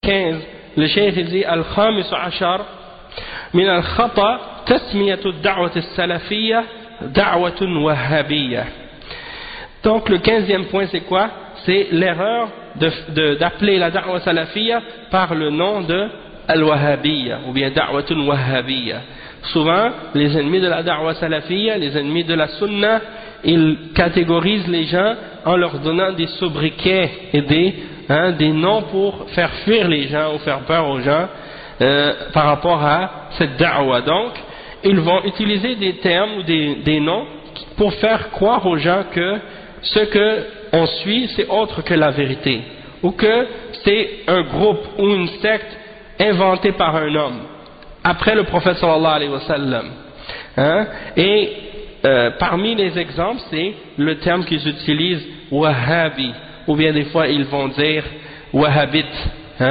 15, le cheikh il dit Al-Khamis Ashar min al-khata tasmiyatu ad-da'wati as-salafiyya da'watun wahhabiyya. Donc le 15e point c'est quoi? C'est l'erreur d'appeler la da'wa salafiyya par le nom de al-wahhabiyya ou bien da'watun wahhabiyya. Souvent les ennemis de la da'wa salafiyya, les ennemis de la sunna, ils catégorisent les gens en leur donnant des sobriquets et des noms pour faire fuir les gens ou faire peur aux gens par rapport à cette da'wa. Donc ils vont utiliser des termes ou des noms pour faire croire aux gens que ce qu'on suit c'est autre que la vérité, ou que c'est un groupe ou une secte inventée par un homme après le prophète sallallahu alayhi wa sallam. Et parmi les exemples c'est le terme qu'ils utilisent wahhabi, ou bien des fois ils vont dire wahhabite.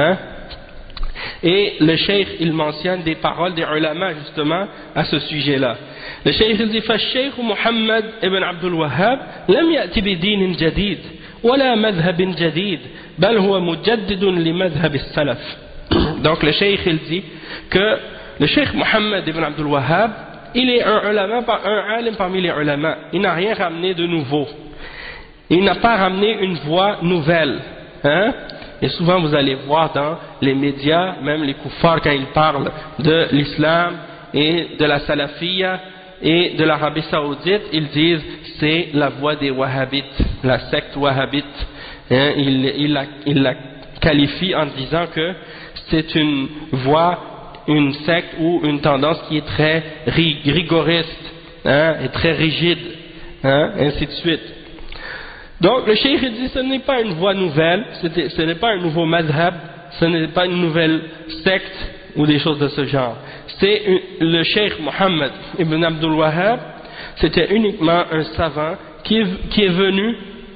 Et le cheikh il mentionne des paroles des ulama justement à ce sujet là. Le cheikh il dit فالشيخ محمد ابن عبد الوهاب لم يأتي بدين جديد ولا مذهب جديد بل هو مجدد لمذهب السلف. Donc le cheikh il dit que le cheikh Mohammed ibn Abdul Wahhab il est un alim parmi les ulama, il n'a rien ramené de nouveau, il n'a pas ramené une voie nouvelle. Et souvent vous allez voir dans les médias, même les kuffars quand ils parlent de l'islam et de la salafiyya et de l'Arabie Saoudite, ils disent c'est la voie des wahhabites, la secte wahhabite. Il la qualifie en disant que c'est une voie, une secte ou une tendance qui est très rigoriste et très rigide, ainsi de suite. Donc le cheikh dit ce n'est pas une voie nouvelle, ce n'est pas un nouveau madhab, ce n'est pas une nouvelle secte ou des choses de ce genre. C'est le cheikh Mohammed ibn Abdul Wahhab, c'était uniquement un savant qui est venu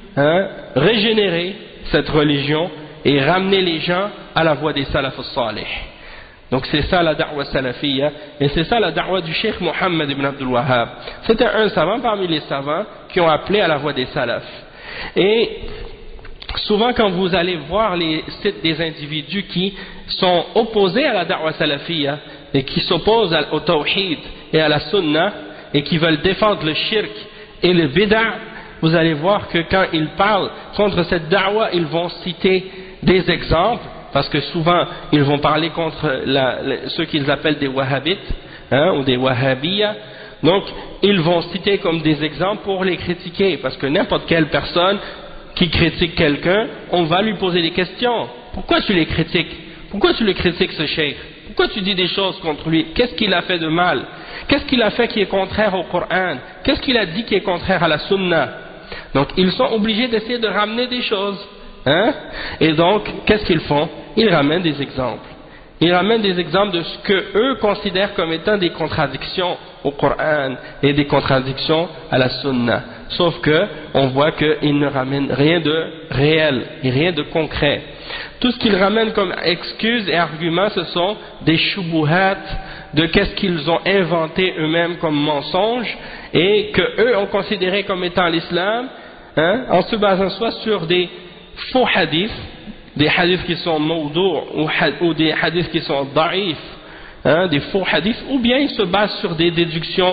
régénérer cette religion et ramener les gens à la voie des salaf as-salih. Donc c'est ça la da'wa salafiyya, et c'est ça la da'wa du cheikh Mohammed ibn Abdul Wahhab. C'était un savant parmi les savants qui ont appelé à la voie des salafs. Et souvent quand vous allez voir les sites des individus qui sont opposés à la da'wa salafiyya et qui s'opposent au tawhid et à la sunna et qui veulent défendre le shirk et le bid'a, vous allez voir que quand ils parlent contre cette da'wa, ils vont citer des exemples, parce que souvent ils vont parler contre ceux qu'ils appellent des wahhabites ou des wahhabiyya. Donc ils vont citer comme des exemples pour les critiquer, parce que n'importe quelle personne qui critique quelqu'un, on va lui poser des questions. Pourquoi tu les critiques? Pourquoi tu le critiques ce cheikh? Pourquoi tu dis des choses contre lui? Qu'est-ce qu'il a fait de mal? Qu'est-ce qu'il a fait qui est contraire au Coran? Qu'est-ce qu'il a dit qui est contraire à la sunna? Donc ils sont obligés d'essayer de ramener des choses. Et donc qu'est-ce qu'ils font? Ils ramènent des exemples. Ils ramènent des exemples de ce que eux considèrent comme étant des contradictions au Coran et des contradictions à la Sunna. Sauf que on voit qu'ils ne ramènent rien de réel et rien de concret. Tout ce qu'ils ramènent comme excuses et arguments, ce sont des shubuhat de qu'est-ce qu'ils ont inventé eux-mêmes comme mensonges et que eux ont considéré comme étant l'islam, en se basant soit sur des faux hadiths, des hadiths qui sont mawdou' ou des hadiths qui sont da'if, des faux hadiths, ou bien ils se basent sur des déductions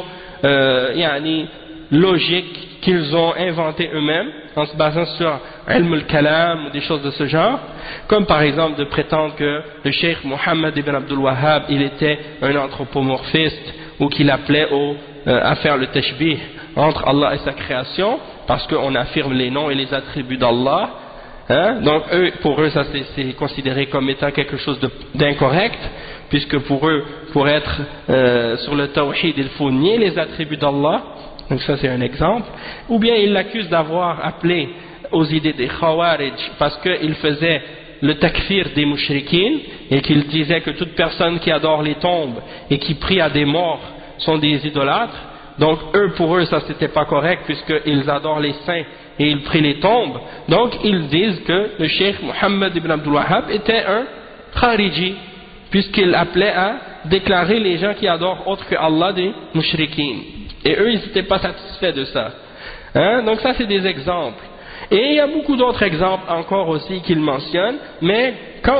logiques qu'ils ont inventées eux-mêmes en se basant sur ilm al-kalam ou des choses de ce genre, comme par exemple de prétendre que le cheikh Mohammed ibn Abdul Wahhab il était un anthropomorphiste ou qu'il appelait à faire le tashbih entre Allah et sa création parce qu'on affirme les noms et les attributs d'Allah. Donc pour eux ça c'est considéré comme étant quelque chose d'incorrect, puisque pour eux, pour être sur le tawhid, il faut nier les attributs d'Allah. Donc ça c'est un exemple. Ou bien ils l'accusent d'avoir appelé aux idées des khawarij parce qu'il faisait le takfir des mushrikines et qu'il disait que toute personne qui adore les tombes et qui prie à des morts sont des idolâtres. Donc pour eux ça c'était pas correct puisqu'ils adorent les saints et ils prient les tombes. Donc ils disent que le cheikh Mohammed ibn Abdul Wahhab était un khariji, puisqu'il appelait à déclarer les gens qui adorent autre que Allah des mushrikines. Et eux ils n'étaient pas satisfaits de ça. Donc ça c'est des exemples. Et il y a beaucoup d'autres exemples encore aussi qu'il mentionne, mais quand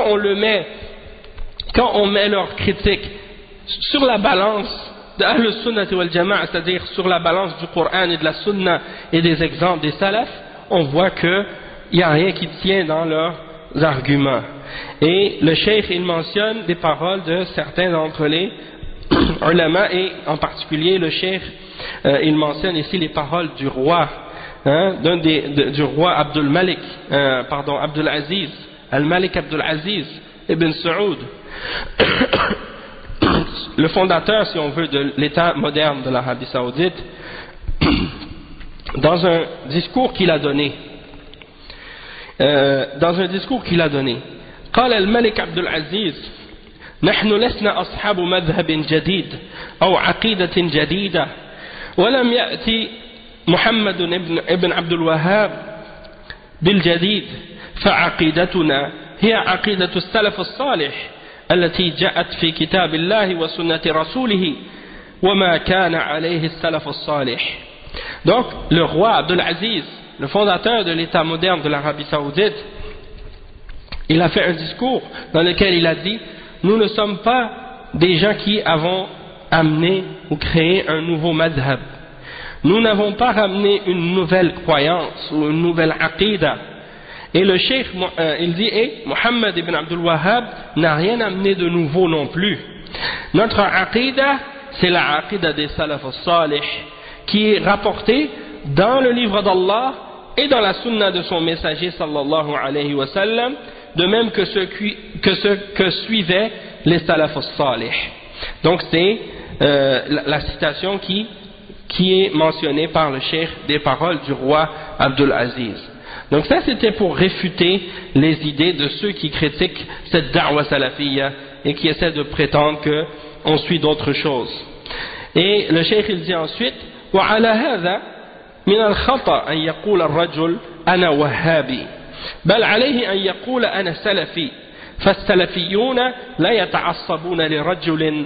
on met leur critique sur la balance de Ahl-Sunnah wal Jama'a, c'est-à-dire sur la balance du Coran et de la Sunna et des exemples des Salaf, on voit qu'il n'y a rien qui tient dans leurs arguments. Et le Cheikh, il mentionne des paroles de certains d'entre les ulama, et en particulier le Cheikh, il mentionne ici les paroles du roi, du roi Abdul Aziz, Al-Malik Abdul Aziz Ibn Saoud, le fondateur, si on veut, de l'État moderne de l'Arabie Saoudite, dans un discours qu'il a donné. قال الملك عبد العزيز: نحن لسنا أصحاب مذهب جديد أو عقيدة جديدة، ولم يأتي محمد ابن عبد الوهاب بالجديد، فعقيدتنا هي عقيدة السلف الصالح التي جاءت في كتاب الله وسنة رسوله وما كان عليه السلف الصالح. Donc le roi Abdul Aziz, le fondateur de l'État moderne de l'Arabie Saoudite, il a fait un discours dans lequel il a dit: nous ne sommes pas des gens qui avons amené ou créé un nouveau madhab. Nous n'avons pas ramené une nouvelle croyance ou une nouvelle aqidah. Et le cheikh, il dit, Mohammed ibn Abdul Wahhab n'a rien amené de nouveau non plus. Notre aqidah, c'est la aqidah des salaf al-salih, qui est rapportée dans le livre d'Allah et dans la sunna de son messager sallallahu alayhi wa sallam, de même que ce que suivaient les salaf al-salih. Donc c'est la citation qui est mentionnée par le cheikh des paroles du roi Abdul Aziz. Donc ça, c'était pour réfuter les idées de ceux qui critiquent cette da'wa salafiyya et qui essaient de prétendre qu'on suit d'autres choses. Et le cheikh, il dit ensuite: وعلى هذا من الخطأ أن يقول الرجل أنا وهابي، بل عليه أن يقول أنا سلفي، فالسلفيون لا يتعصبون لرجل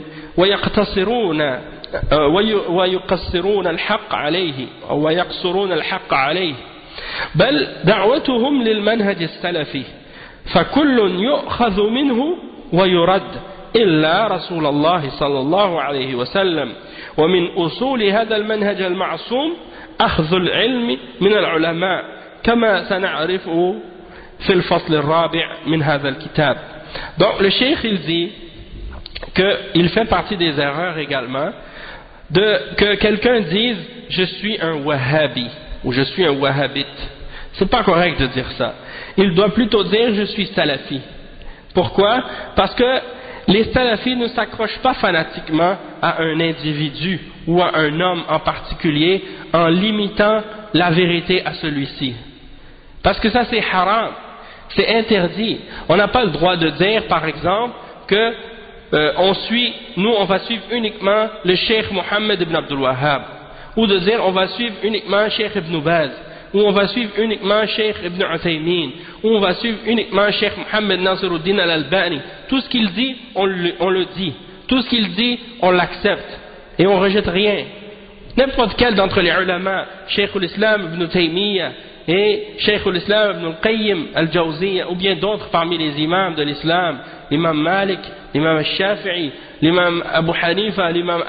ويقصرون الحق عليه أو ويقصرون الحق عليه، بل دعوتهم للمنهج السلفي، فكل يؤخذ منه ويرد إلا رسول الله صلى الله عليه وسلم، ومن أصول هذا المنهج المعصوم أخذ العلم من العلماء كما سنعرفه في الفصل الرابع من هذا الكتاب. Donc le cheikh, il dit qu'il fait partie des erreurs également que quelqu'un dise je suis un wahhabi ou je suis un wahhabite. C'est pas correct de dire ça. Il doit plutôt dire je suis salafi. Pourquoi? Parce que les salafis ne s'accrochent pas fanatiquement à un individu ou à un homme en particulier en limitant la vérité à celui-ci. Parce que ça c'est haram, c'est interdit. On n'a pas le droit de dire par exemple que on va suivre uniquement le cheikh Mohammed ibn Abdul Wahhab, ou de dire on va suivre uniquement cheikh Ibn Baz, ou on va suivre uniquement cheikh Ibn Uthaymin, ou on va suivre uniquement cheikh Mohammed Nasiruddin al-Albani. Tout ce qu'il dit, on le dit. Tout ce qu'il dit, on l'accepte. Et on ne rejette rien. N'importe quel d'entre les ulama, cheikh l'Islam Ibn Taymiyyah et cheikh l'Islam Ibn al-Qayyim al-Jawziyya, ou bien d'autres parmi les imams de l'islam, l'imam Malik, l'imam al-Shafi'i, l'imam Abu Hanifa, l'imam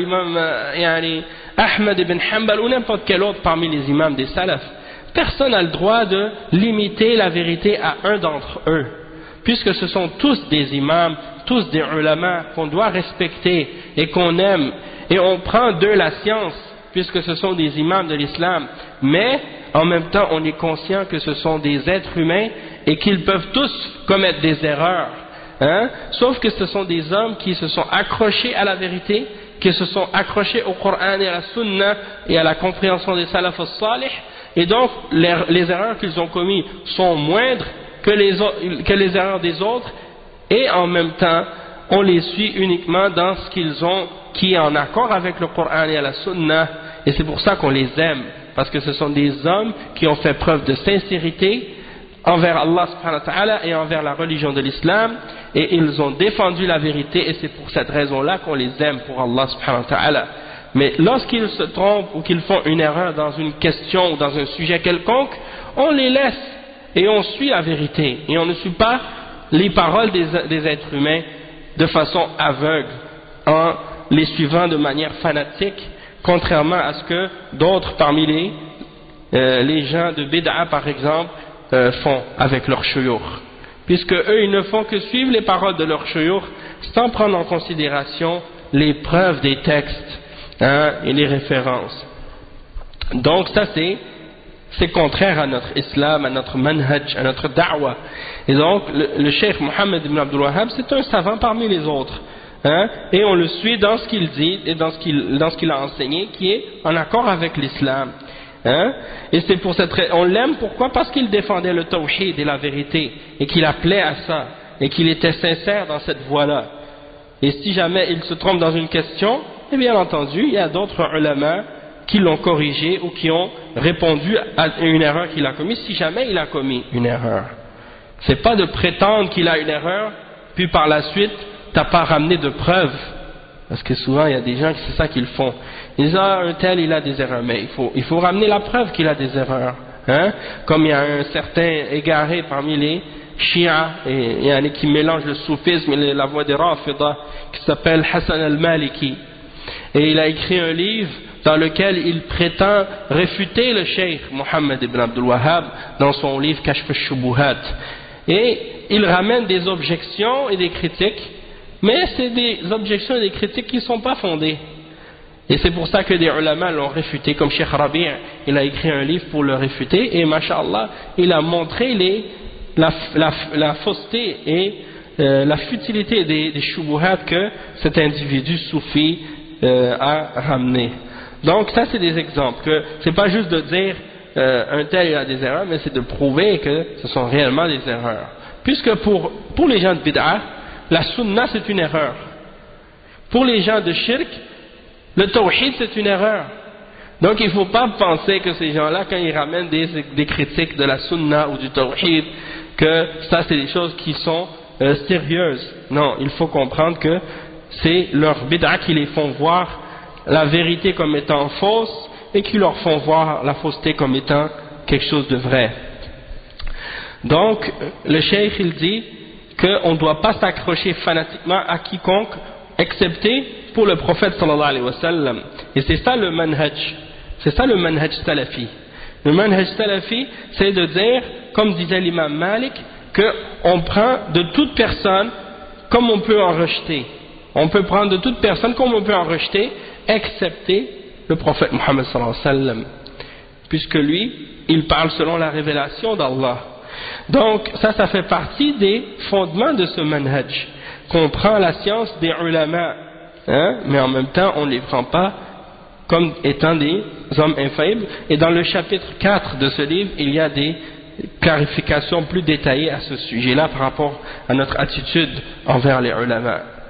Ahmed ibn Hanbal, ou n'importe quel autre parmi les imams des salafs. Personne n'a le droit de limiter la vérité à un d'entre eux, puisque ce sont tous des imams, tous des ulama qu'on doit respecter et qu'on aime, et on prend d'eux la science, puisque ce sont des imams de l'islam, mais en même temps on est conscient que ce sont des êtres humains et qu'ils peuvent tous commettre des erreurs, sauf que ce sont des hommes qui se sont accrochés à la vérité, qui se sont accrochés au Coran et à la Sunna et à la compréhension des salaf al-salih, et donc les erreurs qu'ils ont commises sont moindres que les erreurs des autres, et en même temps on les suit uniquement dans ce qu'ils ont qui est en accord avec le Coran et la Sunna, et c'est pour ça qu'on les aime, parce que ce sont des hommes qui ont fait preuve de sincérité envers Allah subhanahu wa ta'ala et envers la religion de l'islam, et ils ont défendu la vérité, et c'est pour cette raison-là qu'on les aime pour Allah subhanahu wa ta'ala. Mais lorsqu'ils se trompent ou qu'ils font une erreur dans une question ou dans un sujet quelconque, on les laisse et on suit la vérité et on ne suit pas les paroles des êtres humains de façon aveugle en les suivant de manière fanatique, contrairement à ce que d'autres parmi les gens de Bid'a par exemple font avec leurs shuyukh, puisque eux ils ne font que suivre les paroles de leurs shuyukh sans prendre en considération les preuves des textes et les références. Donc ça c'est contraire à notre islam, à notre manhaj, à notre da'wah. Et donc le cheikh Mohammed ibn Abdul Wahhab c'est un savant parmi les autres, et on le suit dans ce qu'il dit et dans ce qu'il a enseigné qui est en accord avec l'islam. Et c'est pour cette raison, on l'aime pourquoi? Parce qu'il défendait le tawhid et la vérité et qu'il appelait à ça et qu'il était sincère dans cette voie-là. Et si jamais il se trompe dans une question, et bien entendu il y a d'autres ulama qui l'ont corrigé ou qui ont répondu à une erreur qu'il a commise si jamais il a commis une erreur. C'est pas de prétendre qu'il a une erreur puis par la suite t'as pas ramené de preuves, parce que souvent il y a des gens qui c'est ça qu'ils font. Ils disent un tel il a des erreurs, mais il faut ramener la preuve qu'il a des erreurs, comme il y a un certain égaré parmi les Shia et il y en a qui mélangent le soufisme et la voie des Rafida qui s'appelle Hassan al-Maliki, et il a écrit un livre dans lequel il prétend réfuter le cheikh Mohammed ibn Abdul Wahhab dans son livre Kashf al-Shubuhat, et il ramène des objections et des critiques, mais c'est des objections et des critiques qui ne sont pas fondées, et c'est pour ça que des ulama l'ont réfuté, comme Cheikh Rabi' il a écrit un livre pour le réfuter, et mashallah il a montré la fausseté et la futilité des shubuhat que cet individu soufi a ramené. Donc ça c'est des exemples, que c'est pas juste de dire un tel il a des erreurs, mais c'est de prouver que ce sont réellement des erreurs, puisque pour les gens de bid'a la sunna c'est une erreur, pour les gens de shirk le tawhid c'est une erreur. Donc il ne faut pas penser que ces gens-là quand ils ramènent des critiques de la sunna ou du tawhid que ça c'est des choses qui sont sérieuses. Non, il faut comprendre que c'est leur bid'a qui les font voir la vérité comme étant fausse et qui leur font voir la fausseté comme étant quelque chose de vrai. Donc le cheikh il dit qu'on ne doit pas s'accrocher fanatiquement à quiconque excepté pour le prophète sallallahu alayhi wa sallam, et c'est ça le manhaj, c'est ça le manhaj salafi. Le manhaj salafi c'est de dire, comme disait l'imam Malik, qu'on prend de toute personne comme on peut en rejeter. On peut prendre de toute personne comme on peut en rejeter, excepté le prophète Mohammed sallallahu alayhi wa sallam, puisque lui, il parle selon la révélation d'Allah. Donc ça fait partie des fondements de ce manhaj, qu'on prend la science des ulama, mais en même temps on ne les prend pas comme étant des hommes infaillibles. Et dans le chapitre 4 de ce livre, il y a des clarifications plus détaillées à ce sujet-là par rapport à notre attitude envers les ulama.